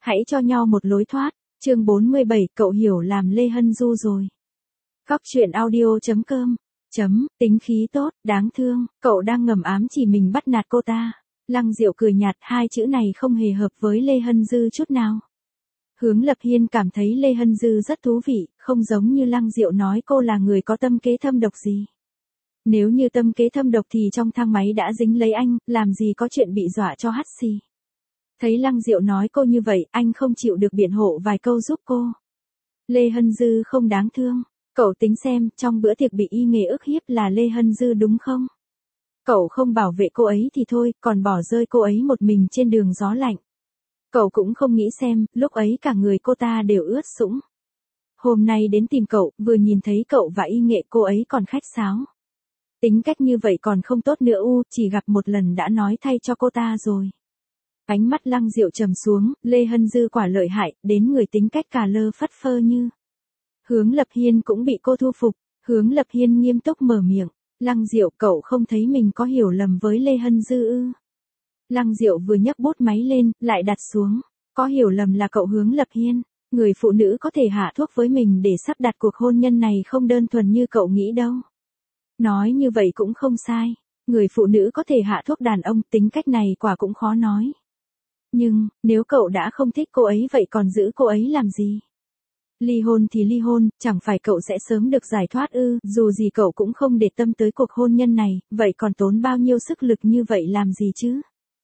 Hãy cho nhau một lối thoát. Chương 47, cậu hiểu làm Lê Hân Du rồi. Góc truyện audio.com. Tính khí tốt, đáng thương, cậu đang ngầm ám chỉ mình bắt nạt cô ta. Lăng Diệu cười nhạt, hai chữ này không hề hợp với Lê Hân Dư chút nào. Hướng Lập Hiên cảm thấy Lê Hân Dư rất thú vị, không giống như Lăng Diệu nói cô là người có tâm kế thâm độc gì. Nếu như tâm kế thâm độc thì trong thang máy đã dính lấy anh, làm gì có chuyện bị dọa cho hắt xì. Thấy Lăng Diệu nói cô như vậy, anh không chịu được biện hộ vài câu giúp cô. Lê Hân Dư không đáng thương. Cậu tính xem, trong bữa tiệc bị y nghề ức hiếp là Lê Hân Dư đúng không? Cậu không bảo vệ cô ấy thì thôi, còn bỏ rơi cô ấy một mình trên đường gió lạnh. Cậu cũng không nghĩ xem, lúc ấy cả người cô ta đều ướt sũng. Hôm nay đến tìm cậu, vừa nhìn thấy cậu và y nghệ cô ấy còn khách sáo. Tính cách như vậy còn không tốt nữa chỉ gặp một lần đã nói thay cho cô ta rồi. Ánh mắt Lăng Diệu trầm xuống, Lê Hân Dư quả lợi hại, đến người tính cách cà lơ phất phơ như. Hướng Lập Hiên cũng bị cô thu phục, Hướng Lập Hiên nghiêm túc mở miệng, Lăng Diệu cậu không thấy mình có hiểu lầm với Lê Hân Dư ư? Lăng Diệu vừa nhấc bút máy lên, lại đặt xuống, có hiểu lầm là cậu Hướng Lập Hiên, người phụ nữ có thể hạ thuốc với mình để sắp đặt cuộc hôn nhân này không đơn thuần như cậu nghĩ đâu. Nói như vậy cũng không sai, người phụ nữ có thể hạ thuốc đàn ông, tính cách này quả cũng khó nói. Nhưng, nếu cậu đã không thích cô ấy vậy còn giữ cô ấy làm gì? Ly hôn thì ly hôn, chẳng phải cậu sẽ sớm được giải thoát ư, dù gì cậu cũng không để tâm tới cuộc hôn nhân này, vậy còn tốn bao nhiêu sức lực như vậy làm gì chứ?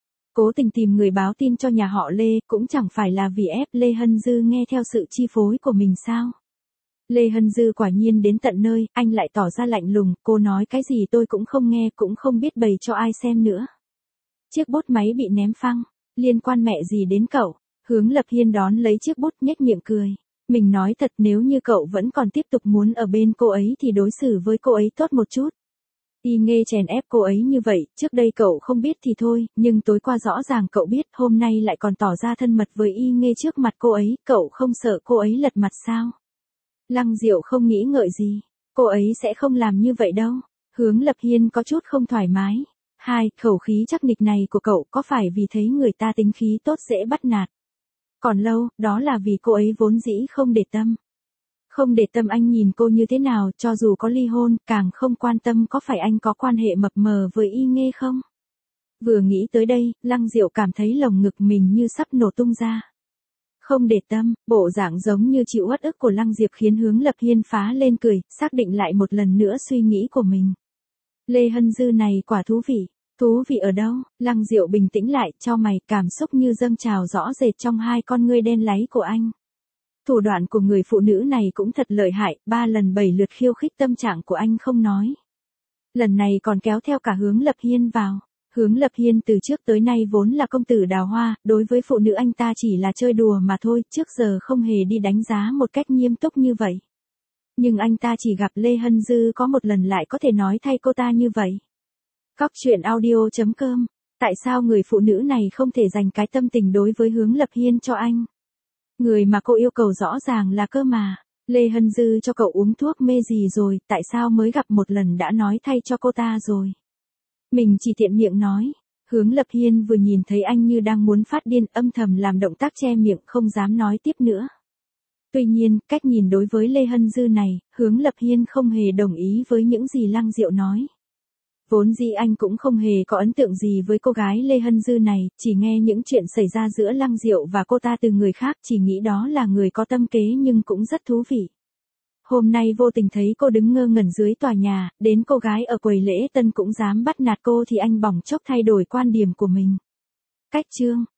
Cố tình tìm người báo tin cho nhà họ Lê, cũng chẳng phải là vì ép Lê Hân Dư nghe theo sự chi phối của mình sao? Lê Hân Dư quả nhiên đến tận nơi, anh lại tỏ ra lạnh lùng, cô nói cái gì tôi cũng không nghe, cũng không biết bày cho ai xem nữa. Chiếc bút máy bị ném phăng, liên quan mẹ gì đến cậu? Hướng Lập Hiên đón lấy chiếc bút nhếch miệng cười. Mình nói thật, nếu như cậu vẫn còn tiếp tục muốn ở bên cô ấy thì đối xử với cô ấy tốt một chút. Y nghê chèn ép cô ấy như vậy, trước đây cậu không biết thì thôi, nhưng tối qua rõ ràng cậu biết, hôm nay lại còn tỏ ra thân mật với Y nghê trước mặt cô ấy, cậu không sợ cô ấy lật mặt sao? Lăng Diệu không nghĩ ngợi gì, cô ấy sẽ không làm như vậy đâu. Hướng Lập Hiên có chút không thoải mái. Khẩu khí chắc nịch này của cậu có phải vì thấy người ta tính khí tốt dễ bắt nạt? Còn lâu, đó là vì cô ấy vốn dĩ không để tâm. Không để tâm anh nhìn cô như thế nào, cho dù có ly hôn, càng không quan tâm có phải anh có quan hệ mập mờ với Y nghê không? Vừa nghĩ tới đây, Lăng Diệu cảm thấy lồng ngực mình như sắp nổ tung ra. Không để tâm, bộ dạng giống như chịu uất ức của Lăng Diệp khiến Hướng Lập Hiên phá lên cười, xác định lại một lần nữa suy nghĩ của mình. Lê Hân Dư này quả thú vị. Thú vị ở đâu? Lăng Diệu bình tĩnh lại, chau mày, cảm xúc như dâng trào rõ rệt trong hai con ngươi đen láy của anh. Thủ đoạn của người phụ nữ này cũng thật lợi hại, 3 lần 7 lượt khiêu khích tâm trạng của anh không nói. Lần này còn kéo theo cả Hướng Lập Hiên vào. Hướng Lập Hiên từ trước tới nay vốn là công tử đào hoa, đối với phụ nữ anh ta chỉ là chơi đùa mà thôi, trước giờ không hề đi đánh giá một cách nghiêm túc như vậy. Nhưng anh ta chỉ gặp Lê Hân Dư có một lần lại có thể nói thay cô ta như vậy. Góc truyện audio.com. Tại sao người phụ nữ này không thể dành cái tâm tình đối với Hướng Lập Hiên cho anh? Người mà cô yêu cầu rõ ràng là cơ mà. Lê Hân Dư cho cậu uống thuốc mê gì rồi, tại sao mới gặp một lần đã nói thay cho cô ta rồi? Mình chỉ tiện miệng nói. Hướng Lập Hiên vừa nhìn thấy anh như đang muốn phát điên, âm thầm làm động tác che miệng không dám nói tiếp nữa. Tuy nhiên, cách nhìn đối với Lê Hân Dư này, Hướng Lập Hiên không hề đồng ý với những gì Lăng Diệu nói. Vốn dĩ anh cũng không hề có ấn tượng gì với cô gái Lê Hân Dư này, chỉ nghe những chuyện xảy ra giữa Lăng Diệu và cô ta từ người khác, chỉ nghĩ đó là người có tâm kế nhưng cũng rất thú vị. Hôm nay vô tình thấy cô đứng ngơ ngẩn dưới tòa nhà, đến cô gái ở quầy lễ tân cũng dám bắt nạt cô thì anh bỏng chốc thay đổi quan điểm của mình. Cách chương.